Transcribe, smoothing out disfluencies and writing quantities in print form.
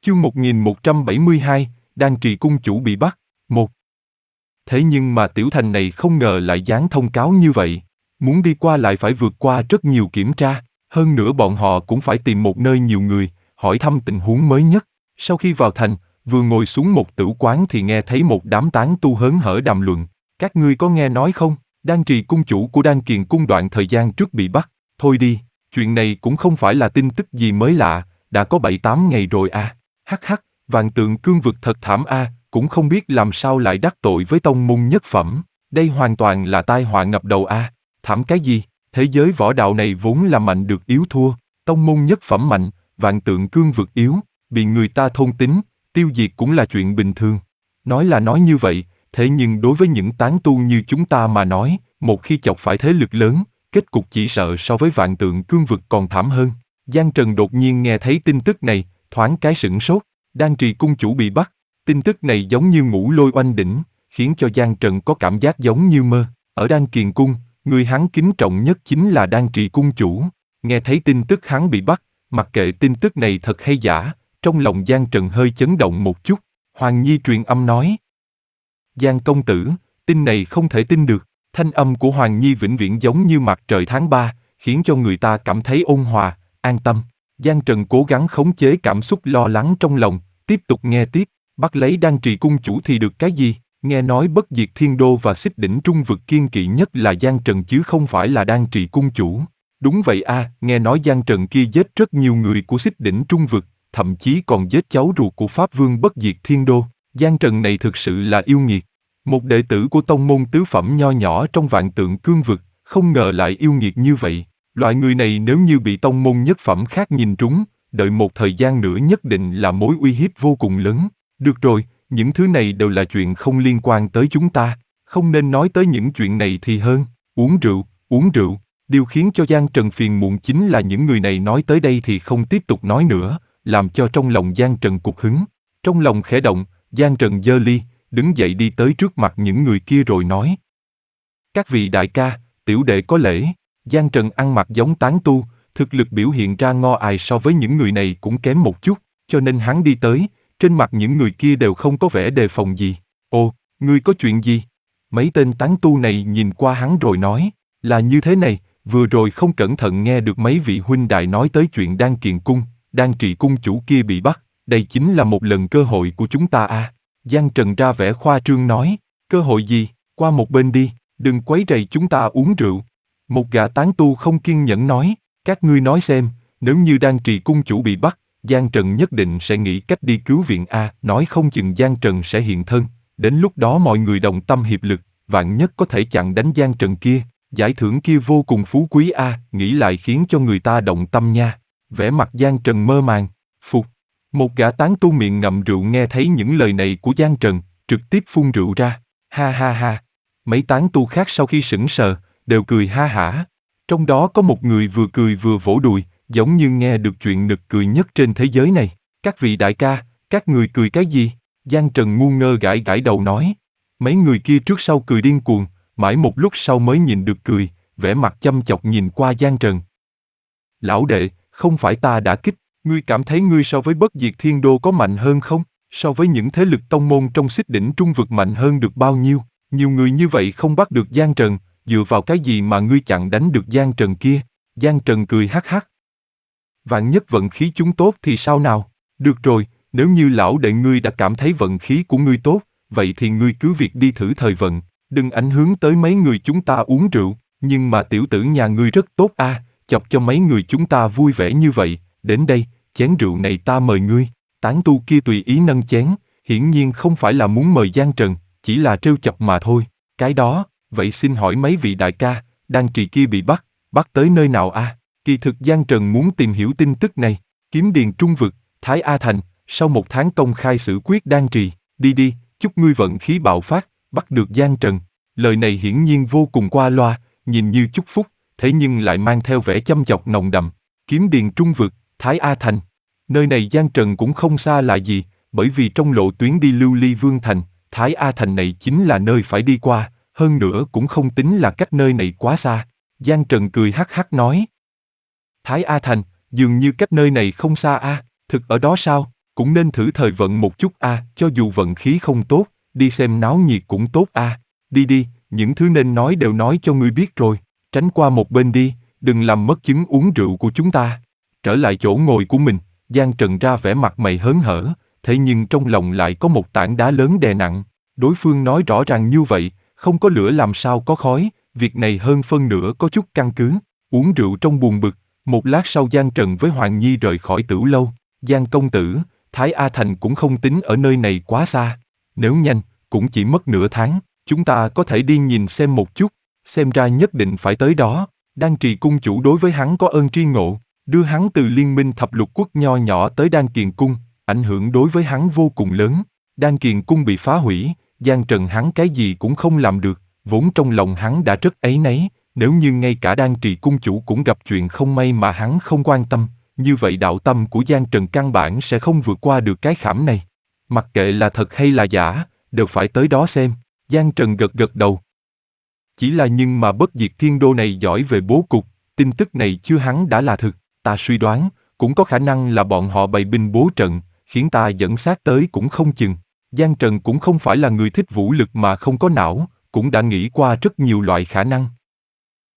Chương 1172, Đan Trì cung chủ bị bắt. 1. Thế nhưng mà tiểu thành này không ngờ lại dán thông cáo như vậy. Muốn đi qua lại phải vượt qua rất nhiều kiểm tra, hơn nữa bọn họ cũng phải tìm một nơi nhiều người, hỏi thăm tình huống mới nhất. Sau khi vào thành, vừa ngồi xuống một tử quán thì nghe thấy một đám tán tu hớn hở đàm luận. Các ngươi có nghe nói không? Đan Trì cung chủ của Đan Kiền cung đoạn thời gian trước bị bắt. Thôi đi, chuyện này cũng không phải là tin tức gì mới lạ, đã có 7-8 ngày rồi à. Hắc hắc, Vạn Tượng Cương vực thật thảm a, cũng không biết làm sao lại đắc tội với tông môn nhất phẩm. Đây hoàn toàn là tai họa ngập đầu a. Thảm cái gì? Thế giới võ đạo này vốn là mạnh được yếu thua, tông môn nhất phẩm mạnh, Vạn Tượng Cương vực yếu, bị người ta thôn tính, tiêu diệt cũng là chuyện bình thường. Nói là nói như vậy, thế nhưng đối với những tán tu như chúng ta mà nói, một khi chọc phải thế lực lớn, kết cục chỉ sợ so với Vạn Tượng Cương vực còn thảm hơn. Giang Trần đột nhiên nghe thấy tin tức này, thoáng cái sửng sốt. Đan Trì cung chủ bị bắt. Tin tức này giống như ngũ lôi oanh đỉnh, khiến cho Giang Trần có cảm giác giống như mơ. Ở Đan Kiền cung, người hắn kính trọng nhất chính là Đan Trì cung chủ. Nghe thấy tin tức hắn bị bắt, mặc kệ tin tức này thật hay giả, trong lòng Giang Trần hơi chấn động một chút. Hoàng Nhi truyền âm nói: Giang công tử, tin này không thể tin được. Thanh âm của Hoàng Nhi vĩnh viễn giống như mặt trời tháng 3, khiến cho người ta cảm thấy ôn hòa, an tâm. Giang Trần cố gắng khống chế cảm xúc lo lắng trong lòng, tiếp tục nghe tiếp. Bắt lấy Đan Trì cung chủ thì được cái gì? Nghe nói Bất Diệt Thiên Đô và Xích Đỉnh Trung vực kiên kỵ nhất là Giang Trần chứ không phải là Đan Trì cung chủ. Đúng vậy a, nghe nói Giang Trần kia giết rất nhiều người của Xích Đỉnh Trung vực, thậm chí còn giết cháu ruột của Pháp Vương Bất Diệt Thiên Đô. Giang Trần này thực sự là yêu nghiệt. Một đệ tử của tông môn tứ phẩm nho nhỏ trong Vạn Tượng Cương vực, không ngờ lại yêu nghiệt như vậy. Loại người này nếu như bị tông môn nhất phẩm khác nhìn trúng, đợi một thời gian nữa nhất định là mối uy hiếp vô cùng lớn. Được rồi, những thứ này đều là chuyện không liên quan tới chúng ta, không nên nói tới những chuyện này thì hơn. Uống rượu, uống rượu. Điều khiến cho Giang Trần phiền muộn chính là những người này nói tới đây thì không tiếp tục nói nữa, làm cho trong lòng Giang Trần cục hứng. Trong lòng khẽ động, Giang Trần giơ ly, đứng dậy đi tới trước mặt những người kia rồi nói: Các vị đại ca, tiểu đệ có lễ. Giang Trần ăn mặc giống tán tu, thực lực biểu hiện ra ngo ài so với những người này cũng kém một chút, cho nên hắn đi tới, trên mặt những người kia đều không có vẻ đề phòng gì. Ồ, ngươi có chuyện gì? Mấy tên tán tu này nhìn qua hắn rồi nói: Là như thế này, vừa rồi không cẩn thận nghe được mấy vị huynh đài nói tới chuyện Đan Kiền cung, Đan Trì cung chủ kia bị bắt, đây chính là một lần cơ hội của chúng ta à. Giang Trần ra vẻ khoa trương nói: Cơ hội gì? Qua một bên đi, đừng quấy rầy chúng ta uống rượu. Một gã tán tu không kiên nhẫn nói: Các ngươi nói xem, nếu như Đan Trì cung chủ bị bắt, Giang Trần nhất định sẽ nghĩ cách đi cứu viện a, nói không chừng Giang Trần sẽ hiện thân, đến lúc đó mọi người đồng tâm hiệp lực, vạn nhất có thể chặn đánh Giang Trần kia, giải thưởng kia vô cùng phú quý a, nghĩ lại khiến cho người ta động tâm nha. Vẻ mặt Giang Trần mơ màng, phục. Một gã tán tu miệng ngậm rượu nghe thấy những lời này của Giang Trần, trực tiếp phun rượu ra, ha ha ha. Mấy tán tu khác sau khi sững sờ, đều cười ha hả. Trong đó có một người vừa cười vừa vỗ đùi, giống như nghe được chuyện nực cười nhất trên thế giới này. Các vị đại ca, các người cười cái gì? Giang Trần ngu ngơ gãi gãi đầu nói. Mấy người kia trước sau cười điên cuồng, mãi một lúc sau mới nhìn được cười, vẻ mặt chăm chọc nhìn qua Giang Trần. Lão đệ, không phải ta đã kích, ngươi cảm thấy ngươi so với Bất Diệt Thiên Đô có mạnh hơn không? So với những thế lực tông môn trong Xích Đỉnh Trung vực mạnh hơn được bao nhiêu? Nhiều người như vậy không bắt được Giang Trần, dựa vào cái gì mà ngươi chặn đánh được Giang Trần kia? Giang Trần cười hắc hắc. Vạn nhất vận khí chúng tốt thì sao nào? Được rồi, nếu như lão đệ ngươi đã cảm thấy vận khí của ngươi tốt, vậy thì ngươi cứ việc đi thử thời vận, đừng ảnh hưởng tới mấy người chúng ta uống rượu. Nhưng mà tiểu tử nhà ngươi rất tốt a, chọc cho mấy người chúng ta vui vẻ như vậy. Đến đây, chén rượu này ta mời ngươi. Tán tu kia tùy ý nâng chén, hiển nhiên không phải là muốn mời Giang Trần, chỉ là trêu chọc mà thôi. Cái đó, vậy xin hỏi mấy vị đại ca, Đan Trì kia bị bắt tới nơi nào a? Kỳ thực Giang Trần muốn tìm hiểu tin tức này. Kiếm Điền Trung vực, Thái A Thành, sau một tháng công khai xử quyết Đan Trì, đi đi, chúc ngươi vận khí bạo phát, bắt được Giang Trần. Lời này hiển nhiên vô cùng qua loa, nhìn như chúc phúc, thế nhưng lại mang theo vẻ châm chọc nồng đậm. Kiếm Điền Trung vực, Thái A Thành. Nơi này Giang Trần cũng không xa lạ gì, bởi vì trong lộ tuyến đi Lưu Ly Vương Thành, Thái A Thành này chính là nơi phải đi qua, hơn nữa cũng không tính là cách nơi này quá xa. Giang Trần cười hắc hắc nói. Thái A Thành, dường như cách nơi này không xa a, thực ở đó sao? cũng nên thử thời vận một chút cho dù vận khí không tốt, đi xem náo nhiệt cũng tốt Đi đi, những thứ nên nói đều nói cho ngươi biết rồi, tránh qua một bên đi, đừng làm mất chứng uống rượu của chúng ta. Trở lại chỗ ngồi của mình, Giang Trần ra vẻ mặt mày hớn hở, thế nhưng trong lòng lại có một tảng đá lớn đè nặng. Đối phương nói rõ ràng như vậy, không có lửa làm sao có khói, việc này hơn phân nửa có chút căn cứ. Uống rượu trong buồn bực, một lát sau Giang Trần với Hoàng Nhi rời khỏi Tửu Lâu. Giang công tử, Thái A Thành cũng không tính ở nơi này quá xa. Nếu nhanh, cũng chỉ mất nửa tháng, chúng ta có thể đi nhìn xem một chút, xem ra nhất định phải tới đó. Đan Trì cung chủ đối với hắn có ơn tri ngộ, đưa hắn từ liên minh thập lục quốc nho nhỏ tới Đan Kiền cung, ảnh hưởng đối với hắn vô cùng lớn. Đan Kiền cung bị phá hủy, Giang Trần hắn cái gì cũng không làm được, vốn trong lòng hắn đã rất áy náy, nếu như ngay cả Đan Trì cung chủ cũng gặp chuyện không may mà hắn không quan tâm, như vậy đạo tâm của Giang Trần căn bản sẽ không vượt qua được cái khảm này. Mặc kệ là thật hay là giả, đều phải tới đó xem. Giang Trần gật gật đầu. Chỉ là nhưng mà bất diệt thiên đô này giỏi về bố cục, tin tức này chưa hắn đã là thực, ta suy đoán, cũng có khả năng là bọn họ bày binh bố trận, khiến ta dẫn sát tới cũng không chừng. Giang Trần cũng không phải là người thích vũ lực mà không có não, cũng đã nghĩ qua rất nhiều loại khả năng.